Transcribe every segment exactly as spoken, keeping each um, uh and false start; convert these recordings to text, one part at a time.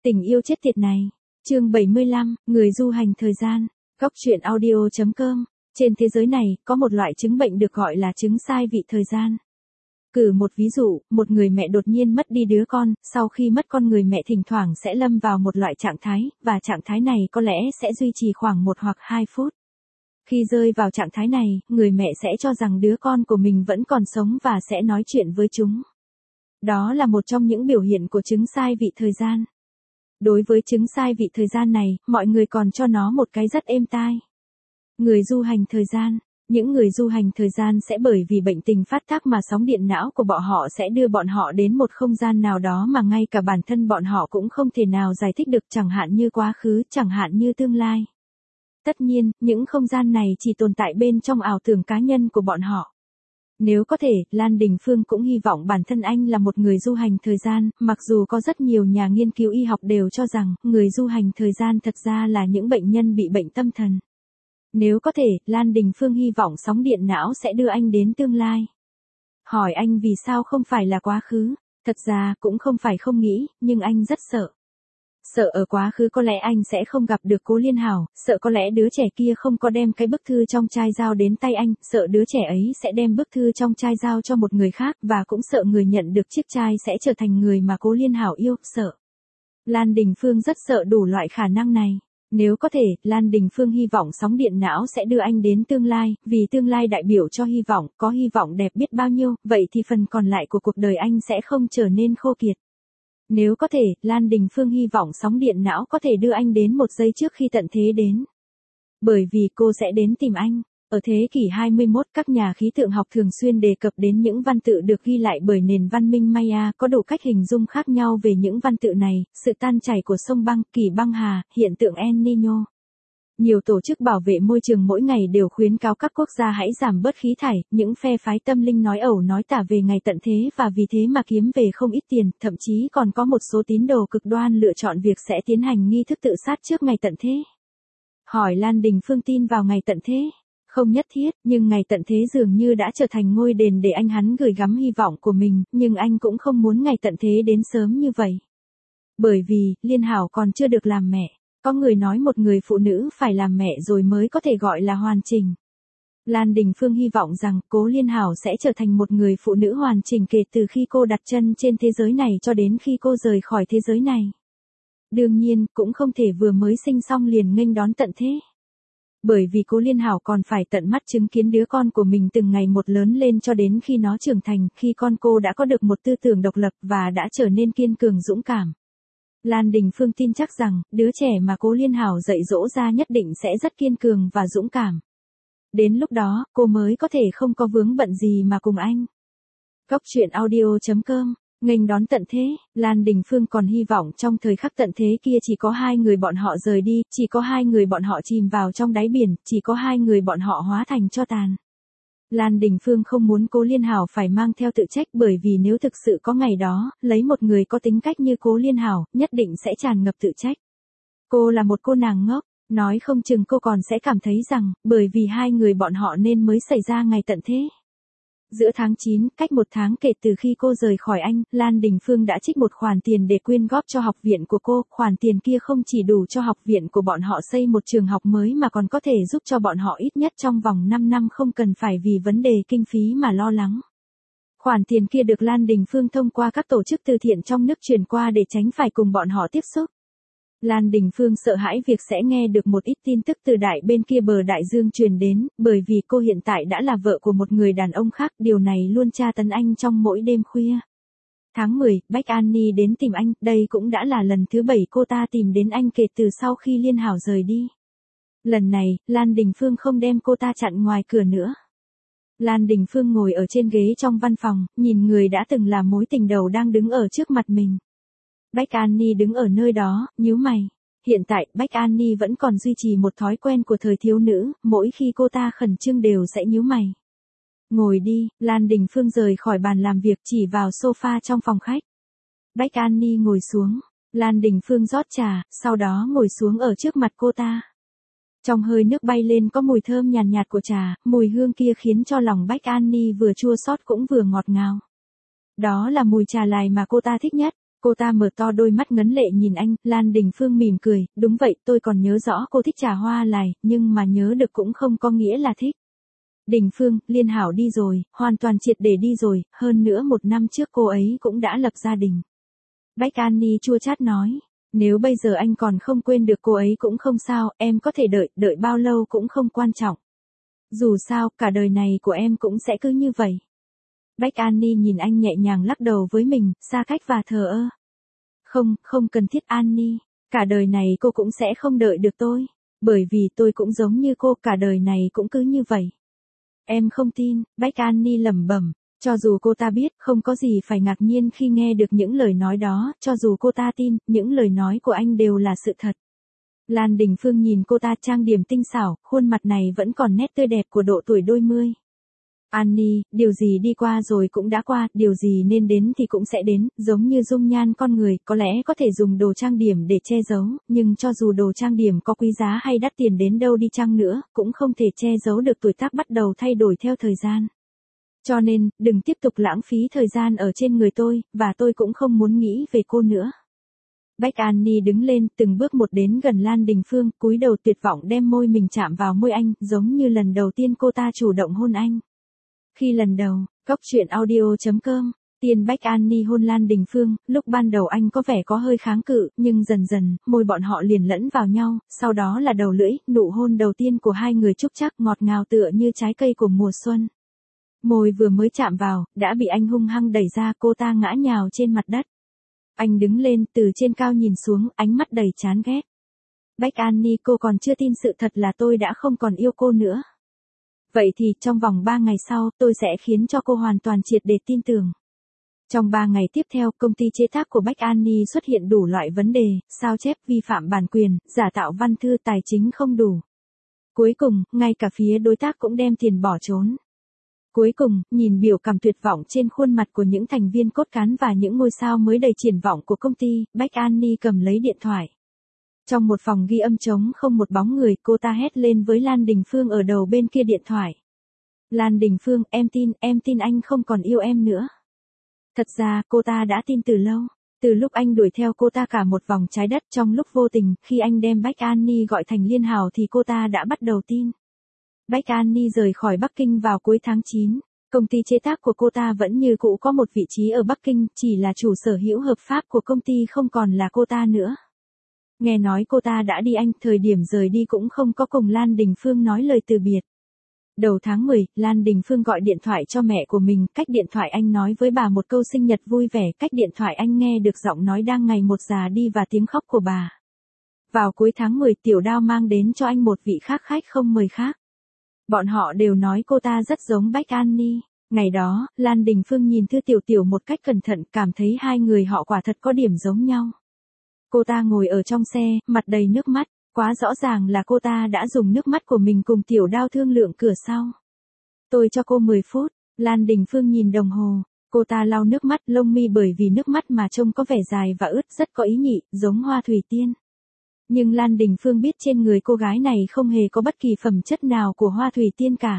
Tình yêu chết tiệt này. Chương bảy mươi lăm, người du hành thời gian. Góc truyện audio chấm com. Trên thế giới này, có một loại chứng bệnh được gọi là chứng sai vị thời gian. Cử một ví dụ, một người mẹ đột nhiên mất đi đứa con, sau khi mất con người mẹ thỉnh thoảng sẽ lâm vào một loại trạng thái, và trạng thái này có lẽ sẽ duy trì khoảng một hoặc hai phút. Khi rơi vào trạng thái này, người mẹ sẽ cho rằng đứa con của mình vẫn còn sống và sẽ nói chuyện với chúng. Đó là một trong những biểu hiện của chứng sai vị thời gian. Đối với chứng sai vị thời gian này, mọi người còn cho nó một cái rất êm tai. Người du hành thời gian. Những người du hành thời gian sẽ bởi vì bệnh tình phát tác mà sóng điện não của bọn họ sẽ đưa bọn họ đến một không gian nào đó mà ngay cả bản thân bọn họ cũng không thể nào giải thích được, chẳng hạn như quá khứ, chẳng hạn như tương lai. Tất nhiên, những không gian này chỉ tồn tại bên trong ảo tưởng cá nhân của bọn họ. Nếu có thể, Lan Đình Phương cũng hy vọng bản thân anh là một người du hành thời gian, mặc dù có rất nhiều nhà nghiên cứu y học đều cho rằng, người du hành thời gian thật ra là những bệnh nhân bị bệnh tâm thần. Nếu có thể, Lan Đình Phương hy vọng sóng điện não sẽ đưa anh đến tương lai. Hỏi anh vì sao không phải là quá khứ, thật ra cũng không phải không nghĩ, nhưng anh rất sợ. Sợ ở quá khứ có lẽ anh sẽ không gặp được Cố Liên Hảo, sợ có lẽ đứa trẻ kia không có đem cái bức thư trong chai giao đến tay anh, sợ đứa trẻ ấy sẽ đem bức thư trong chai giao cho một người khác, và cũng sợ người nhận được chiếc chai sẽ trở thành người mà Cố Liên Hảo yêu, sợ. Lan Đình Phương rất sợ đủ loại khả năng này. Nếu có thể, Lan Đình Phương hy vọng sóng điện não sẽ đưa anh đến tương lai, vì tương lai đại biểu cho hy vọng, có hy vọng đẹp biết bao nhiêu, vậy thì phần còn lại của cuộc đời anh sẽ không trở nên khô kiệt. Nếu có thể, Lan Đình Phương hy vọng sóng điện não có thể đưa anh đến một giây trước khi tận thế đến. Bởi vì cô sẽ đến tìm anh. Ở thế kỷ hai mươi mốt, các nhà khí tượng học thường xuyên đề cập đến những văn tự được ghi lại bởi nền văn minh Maya, có đủ cách hình dung khác nhau về những văn tự này, sự tan chảy của sông băng, kỳ băng hà, hiện tượng El Niño. Nhiều tổ chức bảo vệ môi trường mỗi ngày đều khuyến cáo các quốc gia hãy giảm bớt khí thải, những phe phái tâm linh nói ẩu nói tả về ngày tận thế và vì thế mà kiếm về không ít tiền, thậm chí còn có một số tín đồ cực đoan lựa chọn việc sẽ tiến hành nghi thức tự sát trước ngày tận thế. Hỏi Lan Đình Phương tin vào ngày tận thế? Không nhất thiết, nhưng ngày tận thế dường như đã trở thành ngôi đền để anh hắn gửi gắm hy vọng của mình, nhưng anh cũng không muốn ngày tận thế đến sớm như vậy. Bởi vì, Liên Hảo còn chưa được làm mẹ. Có người nói một người phụ nữ phải làm mẹ rồi mới có thể gọi là hoàn chỉnh. Lan Đình Phương hy vọng rằng Cố Liên Hảo sẽ trở thành một người phụ nữ hoàn chỉnh kể từ khi cô đặt chân trên thế giới này cho đến khi cô rời khỏi thế giới này. Đương nhiên, cũng không thể vừa mới sinh xong liền nghênh đón tận thế. Bởi vì Cố Liên Hảo còn phải tận mắt chứng kiến đứa con của mình từng ngày một lớn lên cho đến khi nó trưởng thành, khi con cô đã có được một tư tưởng độc lập và đã trở nên kiên cường dũng cảm. Lan Đình Phương tin chắc rằng, đứa trẻ mà Cố Liên Hảo dạy dỗ ra nhất định sẽ rất kiên cường và dũng cảm. Đến lúc đó, cô mới có thể không có vướng bận gì mà cùng anh. Góc truyện audio chấm com. Nghênh đón tận thế, Lan Đình Phương còn hy vọng trong thời khắc tận thế kia chỉ có hai người bọn họ rời đi, chỉ có hai người bọn họ chìm vào trong đáy biển, chỉ có hai người bọn họ hóa thành tro tàn. Lan Đình Phương không muốn Cố Liên Hảo phải mang theo tự trách bởi vì nếu thực sự có ngày đó, lấy một người có tính cách như Cố Liên Hảo, nhất định sẽ tràn ngập tự trách. Cô là một cô nàng ngốc, nói không chừng cô còn sẽ cảm thấy rằng, bởi vì hai người bọn họ nên mới xảy ra ngày tận thế. Giữa tháng chín, cách một tháng kể từ khi cô rời khỏi anh, Lan Đình Phương đã trích một khoản tiền để quyên góp cho học viện của cô. Khoản tiền kia không chỉ đủ cho học viện của bọn họ xây một trường học mới mà còn có thể giúp cho bọn họ ít nhất trong vòng năm năm không cần phải vì vấn đề kinh phí mà lo lắng. Khoản tiền kia được Lan Đình Phương thông qua các tổ chức từ thiện trong nước chuyển qua để tránh phải cùng bọn họ tiếp xúc. Lan Đình Phương sợ hãi việc sẽ nghe được một ít tin tức từ đại bên kia bờ đại dương truyền đến, bởi vì cô hiện tại đã là vợ của một người đàn ông khác, điều này luôn tra tấn anh trong mỗi đêm khuya. Tháng mười, Bách Annie đến tìm anh, đây cũng đã là lần thứ bảy cô ta tìm đến anh kể từ sau khi Liên Hảo rời đi. Lần này, Lan Đình Phương không đem cô ta chặn ngoài cửa nữa. Lan Đình Phương ngồi ở trên ghế trong văn phòng, nhìn người đã từng là mối tình đầu đang đứng ở trước mặt mình. Bách Annie đứng ở nơi đó, nhíu mày. Hiện tại, Bách Annie vẫn còn duy trì một thói quen của thời thiếu nữ, mỗi khi cô ta khẩn trương đều sẽ nhíu mày. Ngồi đi, Lan Đình Phương rời khỏi bàn làm việc chỉ vào sofa trong phòng khách. Bách Annie ngồi xuống, Lan Đình Phương rót trà, sau đó ngồi xuống ở trước mặt cô ta. Trong hơi nước bay lên có mùi thơm nhàn nhạt, nhạt của trà, mùi hương kia khiến cho lòng Bách Annie vừa chua xót cũng vừa ngọt ngào. Đó là mùi trà lài mà cô ta thích nhất. Cô ta mở to đôi mắt ngấn lệ nhìn anh, Lan Đình Phương mỉm cười, đúng vậy, tôi còn nhớ rõ cô thích trà hoa lài, nhưng mà nhớ được cũng không có nghĩa là thích. Đình Phương, Liên Hảo đi rồi, hoàn toàn triệt để đi rồi, hơn nữa một năm trước cô ấy cũng đã lập gia đình. Bách An Ni chua chát nói, nếu bây giờ anh còn không quên được cô ấy cũng không sao, em có thể đợi, đợi bao lâu cũng không quan trọng. Dù sao, cả đời này của em cũng sẽ cứ như vậy. Bách An Ni nhìn anh nhẹ nhàng lắc đầu với mình, xa cách và thờ ơ. Không, không cần thiết An Ni, cả đời này cô cũng sẽ không đợi được tôi. Bởi vì tôi cũng giống như cô, cả đời này cũng cứ như vậy. Em không tin, Bách An Ni lẩm bẩm, cho dù cô ta biết, không có gì phải ngạc nhiên khi nghe được những lời nói đó, cho dù cô ta tin, những lời nói của anh đều là sự thật. Lan Đình Phương nhìn cô ta trang điểm tinh xảo, khuôn mặt này vẫn còn nét tươi đẹp của độ tuổi đôi mươi. An Ni, điều gì đi qua rồi cũng đã qua, điều gì nên đến thì cũng sẽ đến, giống như dung nhan con người, có lẽ có thể dùng đồ trang điểm để che giấu, nhưng cho dù đồ trang điểm có quý giá hay đắt tiền đến đâu đi chăng nữa, cũng không thể che giấu được tuổi tác bắt đầu thay đổi theo thời gian. Cho nên, đừng tiếp tục lãng phí thời gian ở trên người tôi, và tôi cũng không muốn nghĩ về cô nữa. Bách An Ni đứng lên, từng bước một đến gần Lan Đình Phương, cúi đầu tuyệt vọng đem môi mình chạm vào môi anh, giống như lần đầu tiên cô ta chủ động hôn anh. Khi lần đầu, Cóc truyện audio chấm com, Tiên Bách An Ni hôn Lan Đình Phương, lúc ban đầu anh có vẻ có hơi kháng cự, nhưng dần dần, môi bọn họ liền lẫn vào nhau, sau đó là đầu lưỡi, nụ hôn đầu tiên của hai người trúc chắc ngọt ngào tựa như trái cây của mùa xuân. Môi vừa mới chạm vào, đã bị anh hung hăng đẩy ra, cô ta ngã nhào trên mặt đất. Anh đứng lên, từ trên cao nhìn xuống, ánh mắt đầy chán ghét. Bách An Ni, cô còn chưa tin sự thật là tôi đã không còn yêu cô nữa. Vậy thì, trong vòng ba ngày sau, tôi sẽ khiến cho cô hoàn toàn triệt để tin tưởng. Trong ba ngày tiếp theo, công ty chế tác của Bách An Ni xuất hiện đủ loại vấn đề, sao chép, vi phạm bản quyền, giả tạo văn thư, tài chính không đủ. Cuối cùng, ngay cả phía đối tác cũng đem tiền bỏ trốn. Cuối cùng, nhìn biểu cảm tuyệt vọng trên khuôn mặt của những thành viên cốt cán và những ngôi sao mới đầy triển vọng của công ty, Bách An Ni cầm lấy điện thoại. Trong một phòng ghi âm trống không một bóng người, cô ta hét lên với Lan Đình Phương ở đầu bên kia điện thoại. Lan Đình Phương, em tin, em tin anh không còn yêu em nữa. Thật ra, cô ta đã tin từ lâu. Từ lúc anh đuổi theo cô ta cả một vòng trái đất, trong lúc vô tình, khi anh đem Bách An Ni gọi thành Liên Hảo thì cô ta đã bắt đầu tin. Bách An Ni rời khỏi Bắc Kinh vào cuối tháng chín. Công ty chế tác của cô ta vẫn như cũ có một vị trí ở Bắc Kinh, chỉ là chủ sở hữu hợp pháp của công ty không còn là cô ta nữa. Nghe nói cô ta đã đi Anh, thời điểm rời đi cũng không có cùng Lan Đình Phương nói lời từ biệt. Đầu tháng mười, Lan Đình Phương gọi điện thoại cho mẹ của mình, cách điện thoại anh nói với bà một câu sinh nhật vui vẻ, cách điện thoại anh nghe được giọng nói đang ngày một già đi và tiếng khóc của bà. Vào cuối tháng mười, Tiểu Đao mang đến cho anh một vị khác khách không mời khác. Bọn họ đều nói cô ta rất giống Bách An Ni. Ngày đó, Lan Đình Phương nhìn Thư Tiểu Tiểu một cách cẩn thận, cảm thấy hai người họ quả thật có điểm giống nhau. Cô ta ngồi ở trong xe, mặt đầy nước mắt, quá rõ ràng là cô ta đã dùng nước mắt của mình cùng Tiểu Đao thương lượng cửa sau. Tôi cho cô mười phút, Lan Đình Phương nhìn đồng hồ, cô ta lau nước mắt, lông mi bởi vì nước mắt mà trông có vẻ dài và ướt, rất có ý nhị, giống hoa thủy tiên. Nhưng Lan Đình Phương biết trên người cô gái này không hề có bất kỳ phẩm chất nào của hoa thủy tiên cả.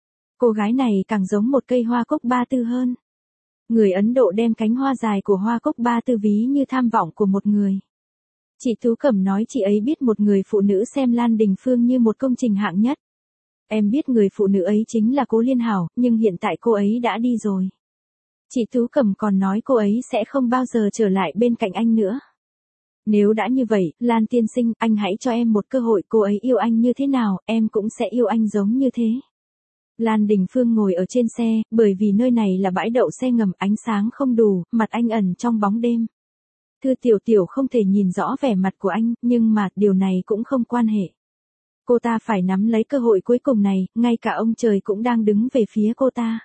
Cô gái này càng giống một cây hoa cúc ba tư hơn. Người Ấn Độ đem cánh hoa dài của hoa cúc ba tư ví như tham vọng của một người. Chị Tú Cẩm nói chị ấy biết một người phụ nữ xem Lan Đình Phương như một công trình hạng nhất. Em biết người phụ nữ ấy chính là Cố Liên Hảo, nhưng hiện tại cô ấy đã đi rồi. Chị Tú Cẩm còn nói cô ấy sẽ không bao giờ trở lại bên cạnh anh nữa. Nếu đã như vậy, Lan tiên sinh, anh hãy cho em một cơ hội, cô ấy yêu anh như thế nào, em cũng sẽ yêu anh giống như thế. Lan Đình Phương ngồi ở trên xe, bởi vì nơi này là bãi đậu xe ngầm, ánh sáng không đủ, mặt anh ẩn trong bóng đêm. Thư Tiểu Tiểu không thể nhìn rõ vẻ mặt của anh, nhưng mà điều này cũng không quan hệ. Cô ta phải nắm lấy cơ hội cuối cùng này, ngay cả ông trời cũng đang đứng về phía cô ta.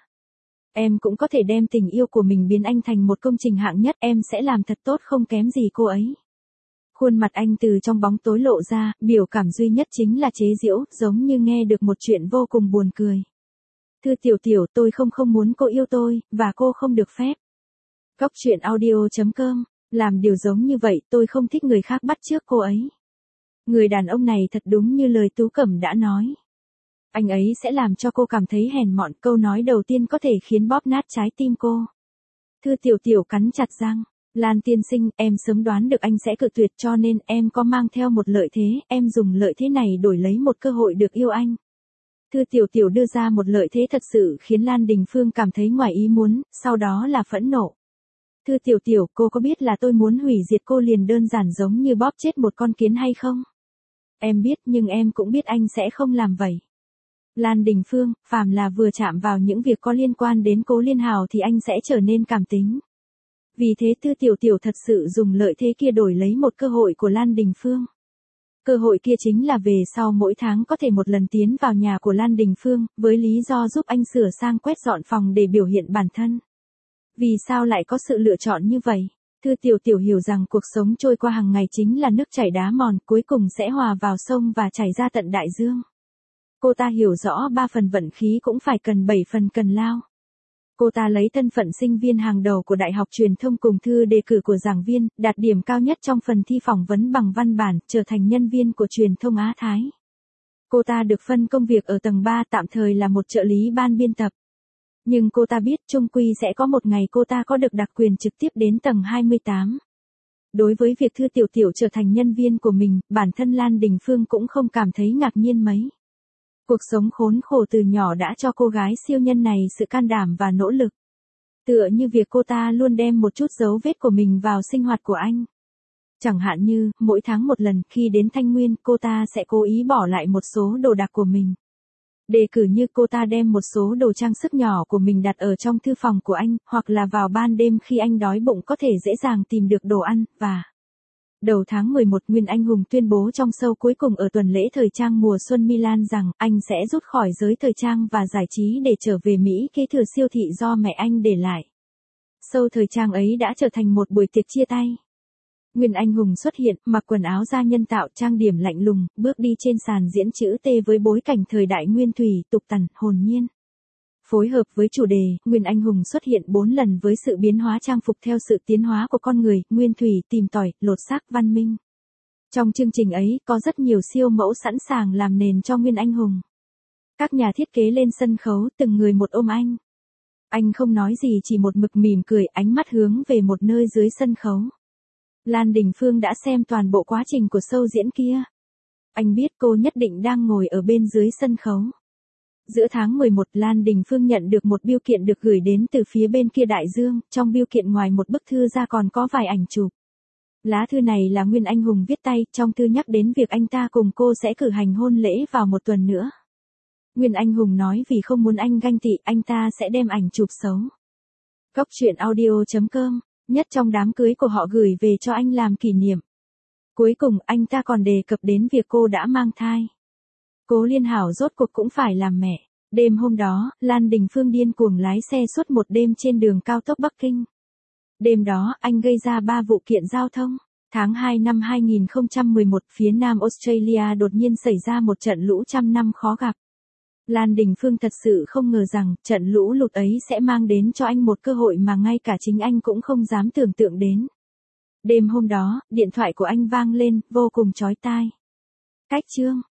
Em cũng có thể đem tình yêu của mình biến anh thành một công trình hạng nhất, em sẽ làm thật tốt không kém gì cô ấy. Khuôn mặt anh từ trong bóng tối lộ ra, biểu cảm duy nhất chính là chế giễu, giống như nghe được một chuyện vô cùng buồn cười. Thư Tiểu Tiểu, tôi không không muốn cô yêu tôi, và cô không được phép. Cóc truyện audio chấm com, làm điều giống như vậy, tôi không thích người khác bắt chước cô ấy. Người đàn ông này thật đúng như lời Tú Cẩm đã nói. Anh ấy sẽ làm cho cô cảm thấy hèn mọn, câu nói đầu tiên có thể khiến bóp nát trái tim cô. Thư Tiểu Tiểu cắn chặt răng. Lan tiên sinh, em sớm đoán được anh sẽ cự tuyệt cho nên em có mang theo một lợi thế, em dùng lợi thế này đổi lấy một cơ hội được yêu anh. Thư Tiểu Tiểu đưa ra một lợi thế thật sự khiến Lan Đình Phương cảm thấy ngoài ý muốn, sau đó là phẫn nộ. Thư Tiểu Tiểu, cô có biết là tôi muốn hủy diệt cô liền đơn giản giống như bóp chết một con kiến hay không? Em biết nhưng em cũng biết anh sẽ không làm vậy. Lan Đình Phương, phàm là vừa chạm vào những việc có liên quan đến Cố Liên Hào thì anh sẽ trở nên cảm tính. Vì thế Thư Tiểu Tiểu thật sự dùng lợi thế kia đổi lấy một cơ hội của Lan Đình Phương. Cơ hội kia chính là về sau mỗi tháng có thể một lần tiến vào nhà của Lan Đình Phương, với lý do giúp anh sửa sang quét dọn phòng để biểu hiện bản thân. Vì sao lại có sự lựa chọn như vậy? Thư Tiểu Tiểu hiểu rằng cuộc sống trôi qua hàng ngày chính là nước chảy đá mòn, cuối cùng sẽ hòa vào sông và chảy ra tận đại dương. Cô ta hiểu rõ ba phần vận khí cũng phải cần bảy phần cần lao. Cô ta lấy thân phận sinh viên hàng đầu của Đại học Truyền thông cùng thư đề cử của giảng viên, đạt điểm cao nhất trong phần thi phỏng vấn bằng văn bản, trở thành nhân viên của Truyền thông Á Thái. Cô ta được phân công việc ở tầng ba, tạm thời là một trợ lý ban biên tập. Nhưng cô ta biết chung quy sẽ có một ngày cô ta có được đặc quyền trực tiếp đến tầng hai mươi tám. Đối với việc Thư Tiểu Tiểu trở thành nhân viên của mình, bản thân Lan Đình Phương cũng không cảm thấy ngạc nhiên mấy. Cuộc sống khốn khổ từ nhỏ đã cho cô gái siêu nhân này sự can đảm và nỗ lực. Tựa như việc cô ta luôn đem một chút dấu vết của mình vào sinh hoạt của anh. Chẳng hạn như, mỗi tháng một lần khi đến Thanh Nguyên cô ta sẽ cố ý bỏ lại một số đồ đạc của mình. Đề cử như cô ta đem một số đồ trang sức nhỏ của mình đặt ở trong thư phòng của anh, hoặc là vào ban đêm khi anh đói bụng có thể dễ dàng tìm được đồ ăn, và... Đầu tháng mười một, Nguyên Anh Hùng tuyên bố trong show cuối cùng ở tuần lễ thời trang mùa xuân Milan rằng anh sẽ rút khỏi giới thời trang và giải trí để trở về Mỹ kế thừa siêu thị do mẹ anh để lại. Show thời trang ấy đã trở thành một buổi tiệc chia tay. Nguyên Anh Hùng xuất hiện, mặc quần áo da nhân tạo, trang điểm lạnh lùng, bước đi trên sàn diễn chữ T với bối cảnh thời đại nguyên thủy, tục tằn, hồn nhiên. Phối hợp với chủ đề, Nguyên Anh Hùng xuất hiện bốn lần với sự biến hóa trang phục theo sự tiến hóa của con người, nguyên thủy, tìm tòi, lột xác, văn minh. Trong chương trình ấy, có rất nhiều siêu mẫu sẵn sàng làm nền cho Nguyên Anh Hùng. Các nhà thiết kế lên sân khấu, từng người một ôm anh. Anh không nói gì, chỉ một mực mỉm cười, ánh mắt hướng về một nơi dưới sân khấu. Lan Đình Phương đã xem toàn bộ quá trình của show diễn kia. Anh biết cô nhất định đang ngồi ở bên dưới sân khấu. Giữa tháng mười một, Lan Đình Phương nhận được một bưu kiện được gửi đến từ phía bên kia đại dương, trong bưu kiện ngoài một bức thư ra còn có vài ảnh chụp. Lá thư này là Nguyên Anh Hùng viết tay, trong thư nhắc đến việc anh ta cùng cô sẽ cử hành hôn lễ vào một tuần nữa. Nguyên Anh Hùng nói vì không muốn anh ganh tị, anh ta sẽ đem ảnh chụp xấu. Góc truyện audio chấm com, nhất trong đám cưới của họ gửi về cho anh làm kỷ niệm. Cuối cùng anh ta còn đề cập đến việc cô đã mang thai. Cố Liên Hảo rốt cuộc cũng phải làm mẹ. Đêm hôm đó, Lan Đình Phương điên cuồng lái xe suốt một đêm trên đường cao tốc Bắc Kinh. Đêm đó, anh gây ra ba vụ kiện giao thông. Tháng hai năm hai nghìn không trăm mười một, phía nam Australia đột nhiên xảy ra một trận lũ trăm năm khó gặp. Lan Đình Phương thật sự không ngờ rằng, trận lũ lụt ấy sẽ mang đến cho anh một cơ hội mà ngay cả chính anh cũng không dám tưởng tượng đến. Đêm hôm đó, điện thoại của anh vang lên, vô cùng chói tai. Cách chương